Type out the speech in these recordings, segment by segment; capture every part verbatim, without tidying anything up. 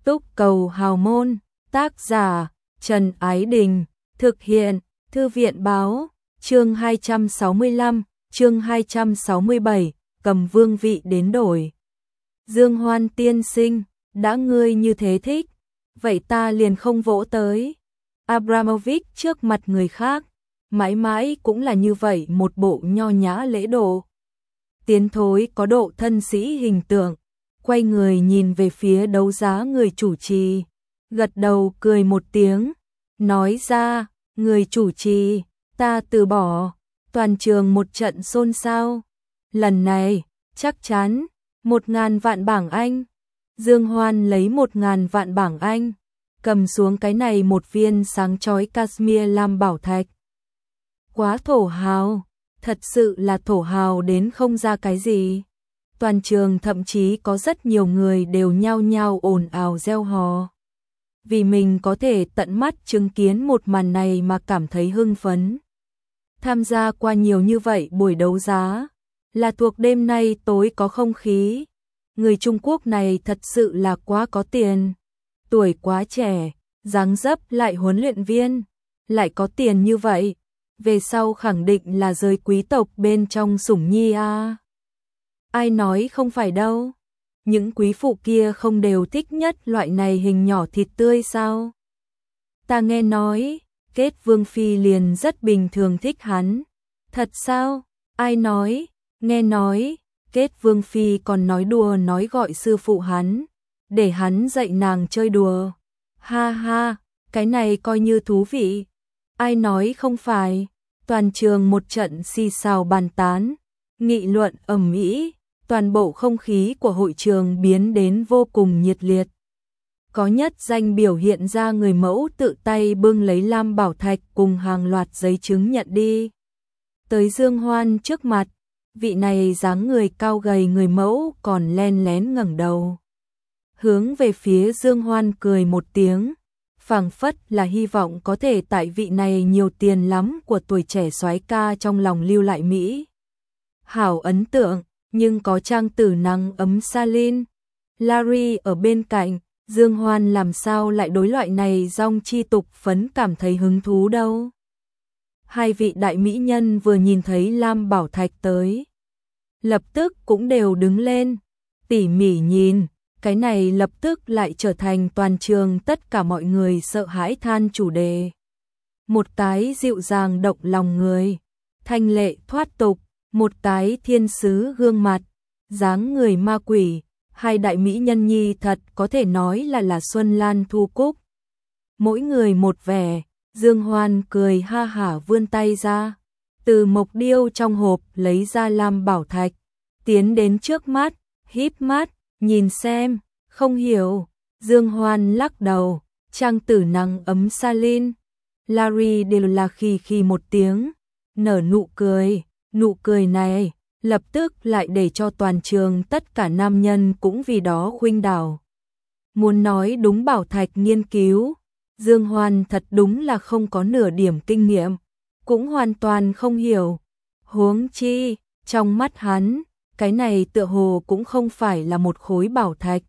Túc Cầu Hào Môn, tác giả Trần Ái Đình, thực hiện Thư viện Báo, chương hai trăm sáu mươi lăm, chương hai trăm sáu mươi bảy, cầm vương vị đến đổi. Dương Hoan tiên sinh, đã ngươi như thế thích, vậy ta liền không vỗ tới. Abramovich trước mặt người khác, mãi mãi cũng là như vậy một bộ nho nhã lễ độ. Tiến thối có độ thân sĩ hình tượng, quay người nhìn về phía đấu giá người chủ trì, gật đầu cười một tiếng, nói ra, người chủ trì, ta từ bỏ. Toàn trường một trận xôn xao. Lần này, chắc chắn, một ngàn vạn bảng Anh. Dương Hoan lấy một ngàn vạn bảng Anh, cầm xuống cái này một viên sáng chói Cashmere lam bảo thạch. Quá thổ hào, thật sự là thổ hào đến không ra cái gì. Toàn trường thậm chí có rất nhiều người đều nhao nhao ồn ào reo hò. Vì mình có thể tận mắt chứng kiến một màn này mà cảm thấy hưng phấn. Tham gia qua nhiều như vậy buổi đấu giá, là thuộc đêm nay tối có không khí. Người Trung Quốc này thật sự là quá có tiền. Tuổi quá trẻ, dáng dấp lại huấn luyện viên, lại có tiền như vậy. Về sau khẳng định là giới quý tộc bên trong sủng nhi a. Ai nói không phải đâu. Những quý phụ kia không đều thích nhất loại này hình nhỏ thịt tươi sao? Ta nghe nói, Kết Vương Phi liền rất bình thường thích hắn. Thật sao? Ai nói? Nghe nói, Kết Vương Phi còn nói đùa nói gọi sư phụ hắn, để hắn dạy nàng chơi đùa. Ha ha, cái này coi như thú vị. Ai nói không phải? Toàn trường một trận xì xào bàn tán, nghị luận ầm ĩ, toàn bộ không khí của hội trường biến đến vô cùng nhiệt liệt. Có nhất danh biểu hiện ra người mẫu tự tay bưng lấy lam bảo thạch cùng hàng loạt giấy chứng nhận đi. Tới Dương Hoan trước mặt, vị này dáng người cao gầy người mẫu còn len lén ngẩng đầu. Hướng về phía Dương Hoan cười một tiếng, phảng phất là hy vọng có thể tại vị này nhiều tiền lắm của tuổi trẻ soái ca trong lòng lưu lại Mỹ. Hảo ấn tượng, nhưng có trang tử nắng ấm Salin, Larry ở bên cạnh, Dương Hoan làm sao lại đối loại này dong chi tục phấn cảm thấy hứng thú đâu. Hai vị đại mỹ nhân vừa nhìn thấy lam bảo thạch tới, lập tức cũng đều đứng lên, tỉ mỉ nhìn, cái này lập tức lại trở thành toàn trường tất cả mọi người sợ hãi than chủ đề. Một cái dịu dàng động lòng người, thanh lệ thoát tục, một cái thiên sứ gương mặt, dáng người ma quỷ, hai đại mỹ nhân nhi thật có thể nói là là Xuân Lan Thu Cúc. Mỗi người một vẻ, Dương Hoan cười ha hả vươn tay ra, từ mộc điêu trong hộp lấy ra lam bảo thạch, tiến đến trước mắt, híp mắt, nhìn xem, không hiểu. Dương Hoan lắc đầu, trang tử nắng ấm Salin, Larry đều là khi khi một tiếng, nở nụ cười, nụ cười này lập tức lại để cho toàn trường tất cả nam nhân cũng vì đó khuynh đảo. Muốn nói đúng bảo thạch nghiên cứu, Dương Hoan thật đúng là không có nửa điểm kinh nghiệm, cũng hoàn toàn không hiểu. Huống chi, trong mắt hắn, cái này tựa hồ cũng không phải là một khối bảo thạch,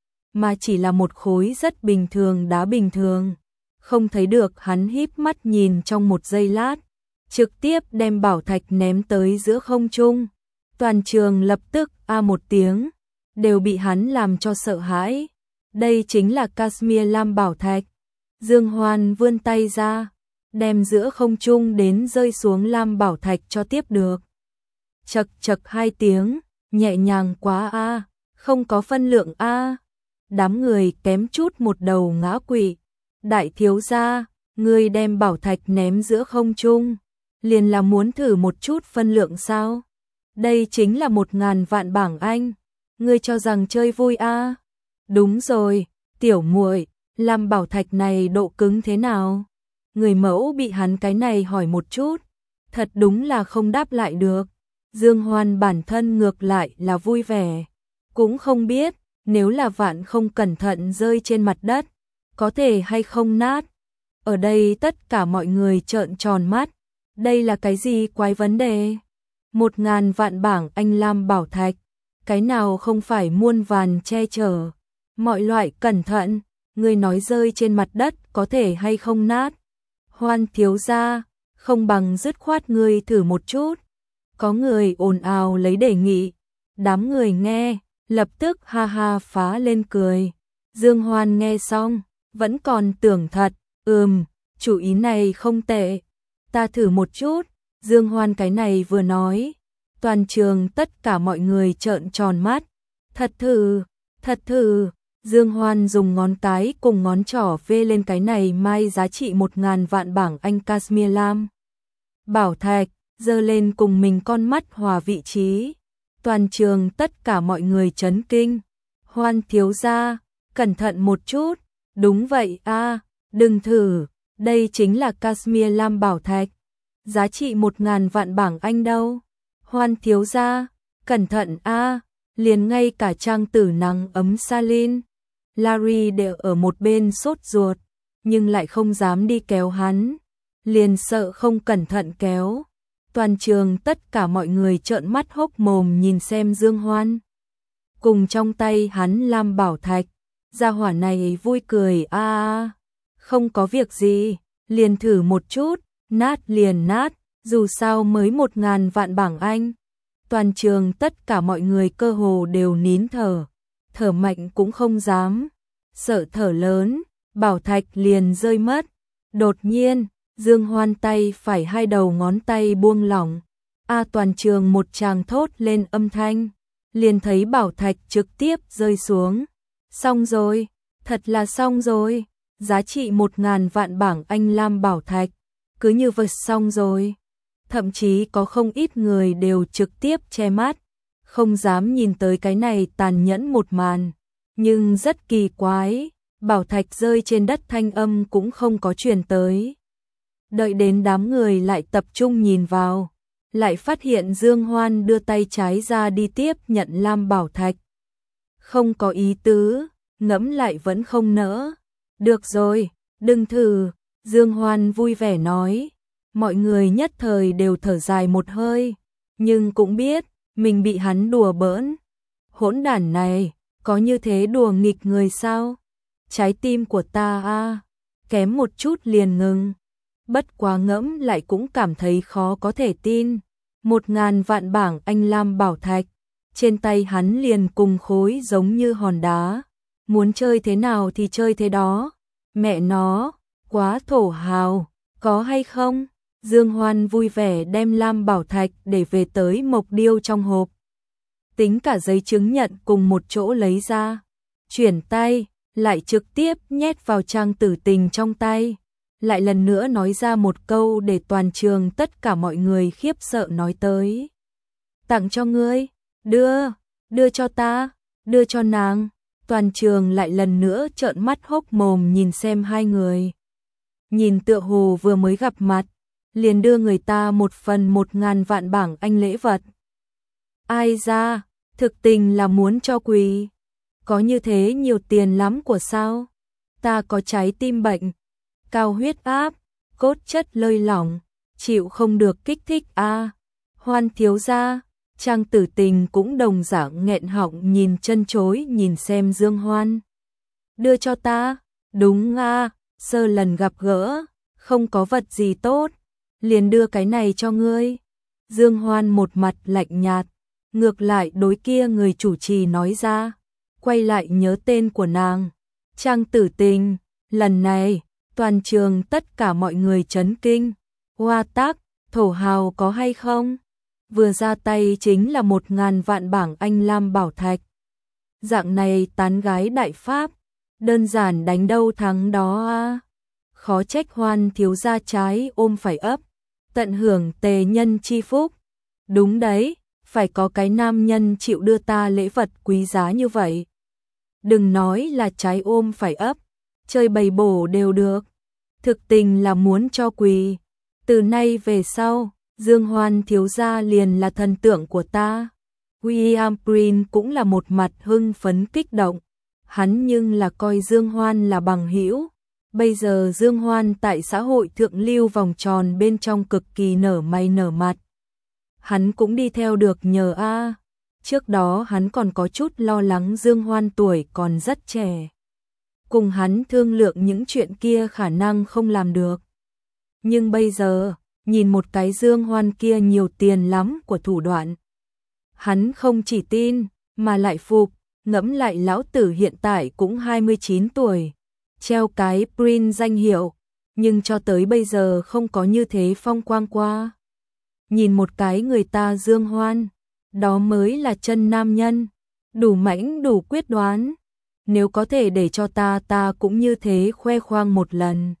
mà chỉ là một khối rất bình thường đá bình thường. Không thấy được hắn híp mắt nhìn trong một giây lát, trực tiếp đem bảo thạch ném tới giữa không trung. Toàn trường lập tức a một tiếng, đều bị hắn làm cho sợ hãi. Đây chính là Cashmere lam bảo thạch. Dương Hoan vươn tay ra, đem giữa không trung đến rơi xuống lam bảo thạch cho tiếp được. Chật chật hai tiếng, nhẹ nhàng quá a, không có phân lượng a. Đám người kém chút một đầu ngã quỵ. Đại thiếu gia, ngươi đem bảo thạch ném giữa không trung, liền là muốn thử một chút phân lượng sao? Đây chính là một ngàn vạn bảng Anh, ngươi cho rằng chơi vui a? Đúng rồi, tiểu muội, làm bảo thạch này độ cứng thế nào? Người mẫu bị hắn cái này hỏi một chút, thật đúng là không đáp lại được. Dương Hoan bản thân ngược lại là vui vẻ, cũng không biết nếu là vạn không cẩn thận rơi trên mặt đất, có thể hay không nát. Ở đây tất cả mọi người trợn tròn mắt, đây là cái gì quái vấn đề? Một ngàn vạn bảng Anh lam bảo thạch, cái nào không phải muôn vàn che chở, Mọi loại cẩn thận, người nói rơi trên mặt đất có thể hay không nát. Hoan thiếu gia, không bằng dứt khoát người thử một chút. Có người ồn ào lấy đề nghị. Đám người nghe, lập tức ha ha phá lên cười. Dương Hoan nghe xong, vẫn còn tưởng thật, ừm, chủ ý này không tệ. Ta thử một chút. Dương Hoan cái này vừa nói, toàn trường tất cả mọi người trợn tròn mắt. Thật thử, thật thử. Dương Hoan dùng ngón cái cùng ngón trỏ vê lên cái này mai giá trị một ngàn vạn bảng Anh Kashmir Lam. Bảo thạch, giơ lên cùng mình con mắt hòa vị trí. Toàn trường tất cả mọi người chấn kinh. Hoan thiếu gia, cẩn thận một chút. Đúng vậy a, đừng thử, đây chính là Kashmir Lam bảo thạch. Giá trị một ngàn vạn bảng Anh đâu. Hoan thiếu gia, cẩn thận a, liền ngay cả trang tử nắng ấm Salin, Larry đều ở một bên sốt ruột, nhưng lại không dám đi kéo hắn, liền sợ không cẩn thận kéo. Toàn trường tất cả mọi người trợn mắt hốc mồm nhìn xem Dương Hoan. Cùng trong tay hắn Lam bảo thạch, gia hỏa này vui cười a a, không có việc gì, liền thử một chút, nát liền nát, dù sao mới một ngàn vạn bảng Anh. Toàn trường tất cả mọi người cơ hồ đều nín thở, thở mạnh cũng không dám, sợ thở lớn, bảo thạch liền rơi mất. Đột nhiên, Dương Hoan tay phải hai đầu ngón tay buông lỏng, a toàn trường một tràng thốt lên âm thanh, liền thấy bảo thạch trực tiếp rơi xuống. Xong rồi, thật là xong rồi, giá trị một ngàn vạn bảng Anh Lam bảo thạch, cứ như vậy xong rồi. Thậm chí có không ít người đều trực tiếp che mắt, không dám nhìn tới cái này tàn nhẫn một màn. Nhưng rất kỳ quái, bảo thạch rơi trên đất thanh âm cũng không có truyền tới. Đợi đến đám người lại tập trung nhìn vào, lại phát hiện Dương Hoan đưa tay trái ra đi tiếp nhận Lam bảo thạch. Không có ý tứ, ngẫm lại vẫn không nỡ. Được rồi, đừng thử, Dương Hoan vui vẻ nói. Mọi người nhất thời đều thở dài một hơi, nhưng cũng biết mình bị hắn đùa bỡn. Hỗn đản này, có như thế đùa nghịch người sao? Trái tim của ta a, kém một chút liền ngừng. Bất quá ngẫm lại cũng cảm thấy khó có thể tin. Một ngàn vạn bảng Anh Lam bảo thạch, trên tay hắn liền cùng khối giống như hòn đá. Muốn chơi thế nào thì chơi thế đó. Mẹ nó, quá thổ hào, có hay không? Dương Hoan vui vẻ đem Lam bảo thạch để về tới mộc điêu trong hộp. Tính cả giấy chứng nhận cùng một chỗ lấy ra. Chuyển tay, lại trực tiếp nhét vào trang tử tình trong tay. Lại lần nữa nói ra một câu để toàn trường tất cả mọi người khiếp sợ nói tới. Tặng cho ngươi, đưa, đưa cho ta, đưa cho nàng. Toàn trường lại lần nữa trợn mắt hốc mồm nhìn xem hai người. Nhìn tựa hồ vừa mới gặp mặt, liền đưa người ta một phần một ngàn vạn bảng Anh lễ vật. Ai ra, thực tình là muốn cho quỳ. Có như thế nhiều tiền lắm của sao? Ta có trái tim bệnh, cao huyết áp, cốt chất lơi lỏng, chịu không được kích thích a. À. Hoan thiếu gia, Trang Tử Tình cũng đồng dạng nghẹn họng nhìn chân chối nhìn xem Dương Hoan. Đưa cho ta, đúng a, à, sơ lần gặp gỡ, không có vật gì tốt, liền đưa cái này cho ngươi. Dương Hoan một mặt lạnh nhạt, ngược lại đối kia người chủ trì nói ra, quay lại nhớ tên của nàng, Trang Tử Tình. Lần này, toàn trường tất cả mọi người chấn kinh. Hoa tác, thổ hào có hay không? Vừa ra tay chính là một ngàn vạn bảng Anh Lam bảo thạch. Dạng này tán gái đại pháp, đơn giản đánh đâu thắng đó a. À. Khó trách Hoan thiếu gia trái ôm phải ấp, tận hưởng tề nhân chi phúc. Đúng đấy, phải có cái nam nhân chịu đưa ta lễ vật quý giá như vậy. Đừng nói là trái ôm phải ấp, chơi bầy bổ đều được. Thực tình là muốn cho quỳ. Từ nay về sau, Dương Hoan thiếu gia liền là thần tượng của ta. William Green cũng là một mặt hưng phấn kích động. Hắn nhưng là coi Dương Hoan là bằng hữu. Bây giờ Dương Hoan tại xã hội thượng lưu vòng tròn bên trong cực kỳ nở mày nở mặt. Hắn cũng đi theo được nhờ a. Trước đó hắn còn có chút lo lắng Dương Hoan tuổi còn rất trẻ. Cùng hắn thương lượng những chuyện kia khả năng không làm được. Nhưng bây giờ, nhìn một cái Dương Hoan kia nhiều tiền lắm của thủ đoạn. Hắn không chỉ tin, mà lại phục, ngẫm lại lão tử hiện tại cũng hai mươi chín tuổi. Treo cái Prince danh hiệu, nhưng cho tới bây giờ không có như thế phong quang qua. Nhìn một cái người ta Dương Hoan, đó mới là chân nam nhân, đủ mãnh đủ quyết đoán. Nếu có thể để cho ta ta cũng như thế khoe khoang một lần.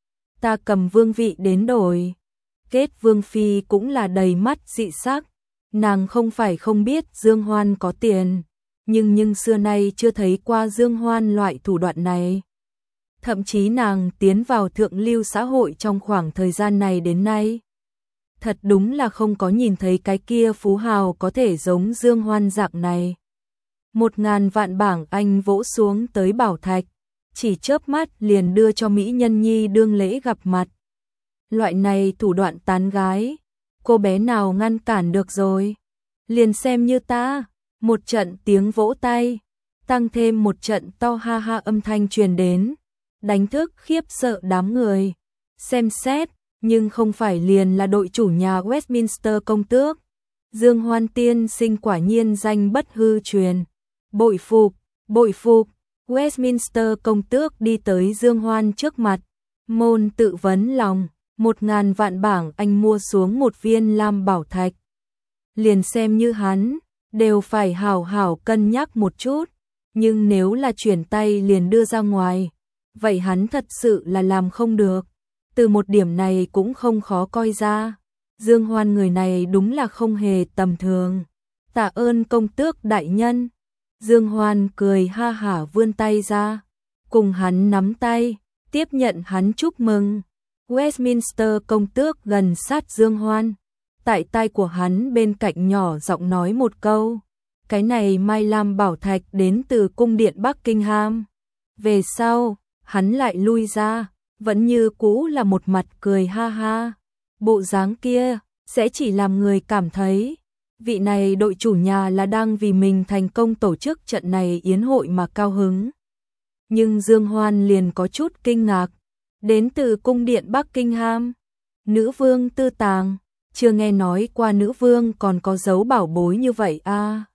Ta cầm vương vị đến đổi. Kết vương phi cũng là đầy mắt dị sắc. Nàng không phải không biết Dương Hoan có tiền, nhưng nhưng xưa nay chưa thấy qua Dương Hoan loại thủ đoạn này. Thậm chí nàng tiến vào thượng lưu xã hội trong khoảng thời gian này đến nay. Thật đúng là không có nhìn thấy cái kia phú hào có thể giống Dương Hoan dạng này. Một ngàn vạn bảng Anh vỗ xuống tới bảo thạch, chỉ chớp mắt liền đưa cho Mỹ Nhân Nhi đương lễ gặp mặt. Loại này thủ đoạn tán gái, cô bé nào ngăn cản được rồi. Liền xem như ta, một trận tiếng vỗ tay, tăng thêm một trận to ha ha âm thanh truyền đến, đánh thức khiếp sợ đám người. Xem xét, nhưng không phải liền là đội chủ nhà Westminster công tước. Dương Hoan tiên sinh quả nhiên danh bất hư truyền. Bội phục, bội phục. Westminster công tước đi tới Dương Hoan trước mặt, môn tự vấn lòng, một ngàn vạn bảng Anh mua xuống một viên lam bảo thạch. Liền xem như hắn, đều phải hảo hảo cân nhắc một chút, nhưng nếu là chuyển tay liền đưa ra ngoài, vậy hắn thật sự là làm không được. Từ một điểm này cũng không khó coi ra, Dương Hoan người này đúng là không hề tầm thường. Tạ ơn công tước đại nhân. Dương Hoan cười ha hả vươn tay ra, cùng hắn nắm tay, tiếp nhận hắn chúc mừng. Westminster công tước gần sát Dương Hoan, tại tai của hắn bên cạnh nhỏ giọng nói một câu, cái này Mai Lam bảo thạch đến từ cung điện Buckingham. Về sau, hắn lại lui ra, vẫn như cũ là một mặt cười ha ha. Bộ dáng kia sẽ chỉ làm người cảm thấy vị này đội chủ nhà là đang vì mình thành công tổ chức trận này yến hội mà cao hứng. Nhưng Dương Hoan liền có chút kinh ngạc, đến từ cung điện Buckingham, nữ vương tư tàng, chưa nghe nói qua nữ vương còn có giấu bảo bối như vậy a. À.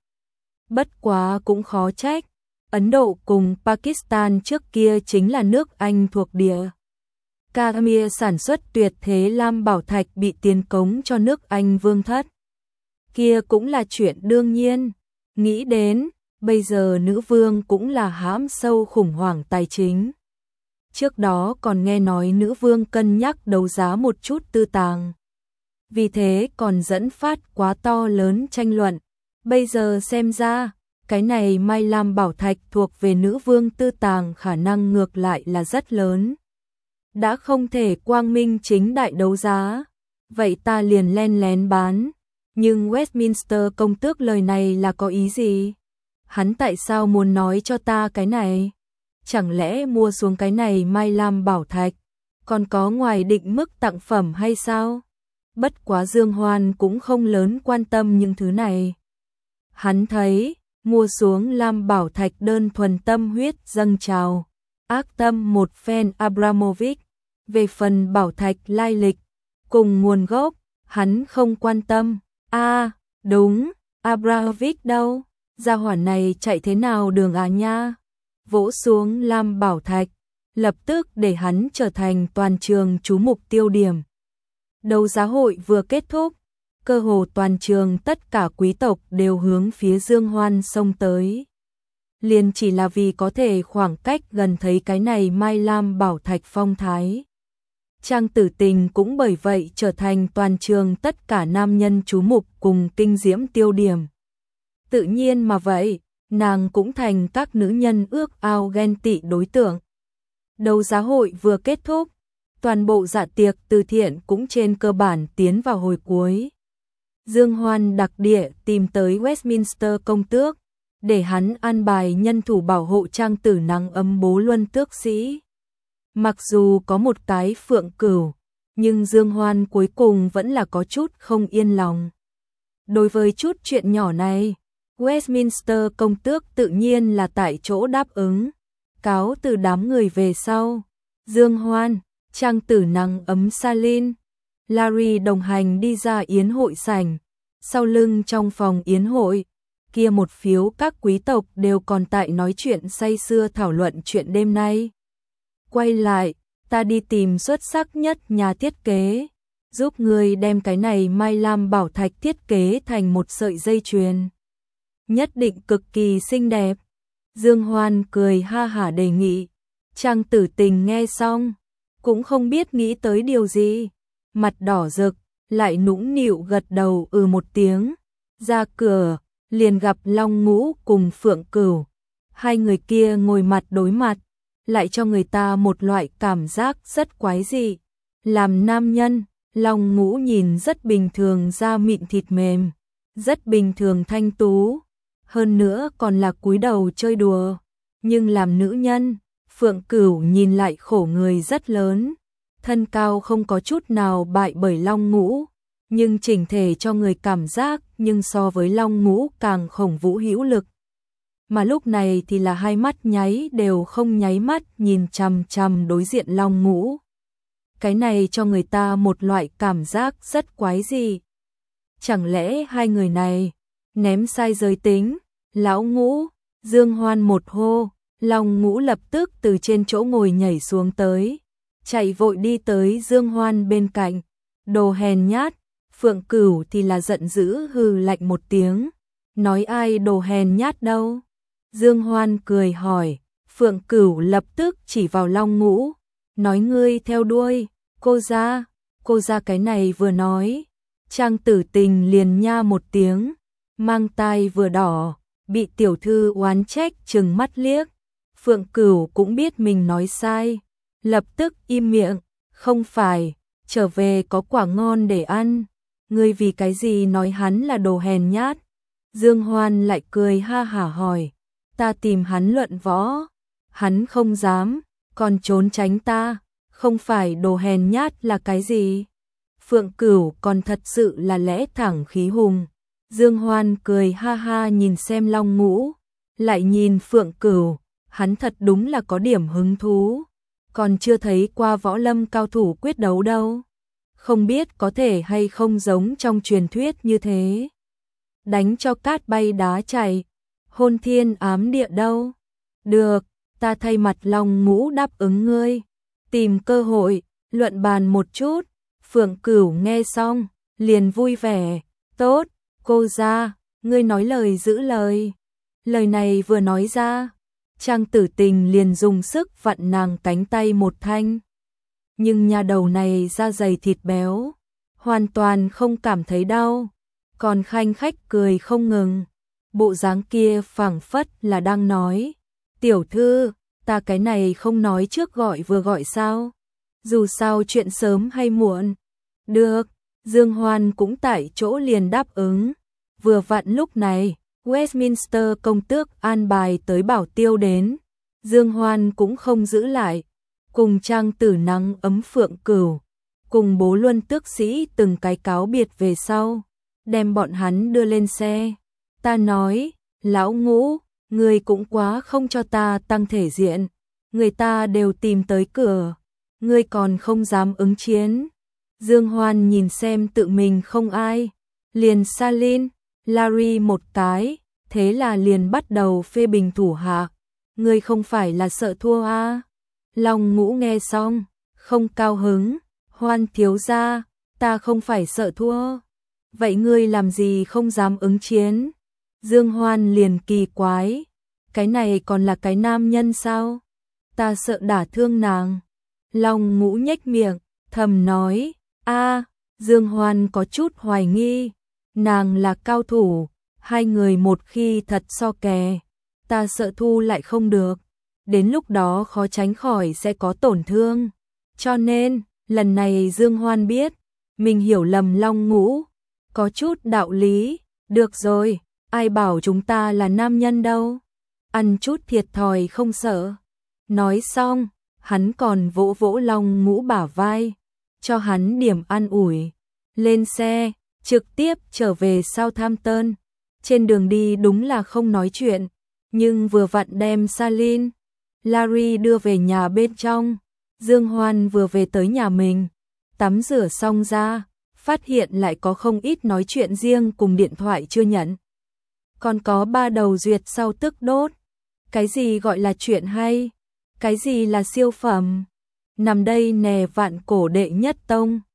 Bất quá cũng khó trách, Ấn Độ cùng Pakistan trước kia chính là nước Anh thuộc địa. Kashmir sản xuất tuyệt thế lam bảo thạch bị tiến cống cho nước Anh vương thất. Kia cũng là chuyện đương nhiên. Nghĩ đến, bây giờ nữ vương cũng là hãm sâu khủng hoảng tài chính. Trước đó còn nghe nói nữ vương cân nhắc đấu giá một chút tư tàng. Vì thế còn dẫn phát quá to lớn tranh luận. Bây giờ xem ra, cái này Mai Lam bảo thạch thuộc về nữ vương tư tàng khả năng ngược lại là rất lớn. Đã không thể quang minh chính đại đấu giá, vậy ta liền len lén bán. Nhưng Westminster công tước lời này là có ý gì? Hắn tại sao muốn nói cho ta cái này? Chẳng lẽ mua xuống cái này Mai Lam bảo thạch, còn có ngoài định mức tặng phẩm hay sao? Bất quá Dương Hoan cũng không lớn quan tâm những thứ này. Hắn thấy, mua xuống Lam bảo thạch đơn thuần tâm huyết dâng trào, ác tâm một phen Abramovich. Về phần bảo thạch lai lịch, cùng nguồn gốc, hắn không quan tâm. A, à, đúng, Abramovich đâu? Gia hỏa này chạy thế nào đường à nha? Vỗ xuống Lam bảo thạch, lập tức để hắn trở thành toàn trường chú mục tiêu điểm. Đấu giá hội vừa kết thúc, cơ hồ toàn trường tất cả quý tộc đều hướng phía Dương Hoan xông tới. Liền chỉ là vì có thể khoảng cách gần thấy cái này Mai Lam bảo thạch phong thái. Trang Tử Tình cũng bởi vậy trở thành toàn trường tất cả nam nhân chú mục cùng kinh diễm tiêu điểm. Tự nhiên mà vậy, nàng cũng thành các nữ nhân ước ao ghen tị đối tượng. Đấu giá hội vừa kết thúc, toàn bộ dạ tiệc từ thiện cũng trên cơ bản tiến vào hồi cuối. Dương Hoan đặc địa tìm tới Westminster công tước, để hắn an bài nhân thủ bảo hộ Trang Tử nắng ấm bố luân tước sĩ. Mặc dù có một cái phượng cửu, nhưng Dương Hoan cuối cùng vẫn là có chút không yên lòng. Đối với chút chuyện nhỏ này, Westminster công tước tự nhiên là tại chỗ đáp ứng, cáo từ đám người về sau. Dương Hoan, Trang Tử Nắng ấm Salin, Larry đồng hành đi ra yến hội sảnh, sau lưng trong phòng yến hội, kia một phiếu các quý tộc đều còn tại nói chuyện say sưa thảo luận chuyện đêm nay. Quay lại, ta đi tìm xuất sắc nhất nhà thiết kế, giúp người đem cái này Mai Lam bảo thạch thiết kế thành một sợi dây chuyền. Nhất định cực kỳ xinh đẹp. Dương Hoan cười ha hả đề nghị. Trang Tử Tình nghe xong, cũng không biết nghĩ tới điều gì, mặt đỏ rực, lại nũng nịu gật đầu ừ một tiếng. Ra cửa, liền gặp Long Ngũ cùng Phượng Cửu. Hai người kia ngồi mặt đối mặt, lại cho người ta một loại cảm giác rất quái dị. Làm nam nhân, Long Ngũ nhìn rất bình thường, da mịn thịt mềm, rất bình thường thanh tú, hơn nữa còn là cúi đầu chơi đùa. Nhưng làm nữ nhân, Phượng Cửu nhìn lại khổ người rất lớn, thân cao không có chút nào bại bởi Long Ngũ, nhưng chỉnh thể cho người cảm giác nhưng so với Long Ngũ càng khổng vũ hữu lực. Mà lúc này thì là hai mắt nháy đều không nháy mắt nhìn chằm chằm đối diện Long Ngũ. Cái này cho người ta một loại cảm giác rất quái dị. Chẳng lẽ hai người này ném sai giới tính? Lão Ngũ, Dương Hoan một hô, Long Ngũ lập tức từ trên chỗ ngồi nhảy xuống tới, chạy vội đi tới Dương Hoan bên cạnh. Đồ hèn nhát. Phượng Cửu thì là giận dữ hừ lạnh một tiếng, nói ai đồ hèn nhát đâu. Dương Hoan cười hỏi, Phượng Cửu lập tức chỉ vào Long Ngũ, nói ngươi theo đuôi, cô ra, cô ra. Cái này vừa nói, Trang Tử Tình liền nha một tiếng, mang tai vừa đỏ, bị tiểu thư oán trách trừng mắt liếc. Phượng Cửu cũng biết mình nói sai, lập tức im miệng, không phải, trở về có quả ngon để ăn. Ngươi vì cái gì nói hắn là đồ hèn nhát? Dương Hoan lại cười ha hả hỏi, ta tìm hắn luận võ, hắn không dám, còn trốn tránh ta, không phải đồ hèn nhát là cái gì? Phượng Cửu còn thật sự là lẽ thẳng khí hùng. Dương Hoan cười ha ha nhìn xem Long Ngũ, lại nhìn Phượng Cửu, hắn thật đúng là có điểm hứng thú, còn chưa thấy qua võ lâm cao thủ quyết đấu đâu. Không biết có thể hay không giống trong truyền thuyết như thế. Đánh cho cát bay đá chảy, hôn thiên ám địa đâu. Được, ta thay mặt Long Ngũ đáp ứng ngươi. Tìm cơ hội, luận bàn một chút. Phượng Cửu nghe xong, liền vui vẻ. Tốt, cô ra, ngươi nói lời giữ lời. Lời này vừa nói ra, Trang Tử Tình liền dùng sức vặn nàng cánh tay một thanh. Nhưng nhà đầu này da dày thịt béo, hoàn toàn không cảm thấy đau, còn khanh khách cười không ngừng. Bộ dáng kia phảng phất là đang nói, tiểu thư, ta cái này không nói trước gọi vừa gọi sao? Dù sao chuyện sớm hay muộn. Được, Dương Hoan cũng tại chỗ liền đáp ứng. Vừa vặn lúc này, Westminster công tước an bài tới bảo tiêu đến. Dương Hoan cũng không giữ lại, cùng Trang Tử Nắng ấm Phượng Cửu, cùng Bố Luân tước sĩ từng cái cáo biệt về sau, đem bọn hắn đưa lên xe. Ta nói, Lão Ngũ, người cũng quá không cho ta tăng thể diện, người ta đều tìm tới cửa, ngươi còn không dám ứng chiến. Dương Hoan nhìn xem tự mình không ai, liền Salin, Larry một cái, thế là liền bắt đầu phê bình thủ hạ. Ngươi không phải là sợ thua à? Long Ngũ nghe xong, không cao hứng, Hoan thiếu gia, ta không phải sợ thua. Vậy ngươi làm gì không dám ứng chiến? Dương Hoan liền kỳ quái, cái này còn là cái nam nhân sao? Ta sợ đả thương nàng. Long Ngũ nhếch miệng, thầm nói, a, Dương Hoan có chút hoài nghi, nàng là cao thủ, hai người một khi thật so kè, ta sợ thu lại không được, đến lúc đó khó tránh khỏi sẽ có tổn thương. Cho nên, lần này Dương Hoan biết, mình hiểu lầm Long Ngũ, có chút đạo lý, được rồi, ai bảo chúng ta là nam nhân đâu, ăn chút thiệt thòi không sợ. Nói xong, hắn còn vỗ vỗ Long Ngũ bả vai, cho hắn điểm an ủi, lên xe, trực tiếp trở về Southampton. Trên đường đi đúng là không nói chuyện, nhưng vừa vặn đem Salin, Larry đưa về nhà bên trong. Dương Hoan vừa về tới nhà mình, tắm rửa xong ra, phát hiện lại có không ít nói chuyện riêng cùng điện thoại chưa nhận. Còn có ba đầu duyệt sau tức đốt. Cái gì gọi là chuyện hay? Cái gì là siêu phẩm? Nằm đây nè vạn cổ đệ nhất tông.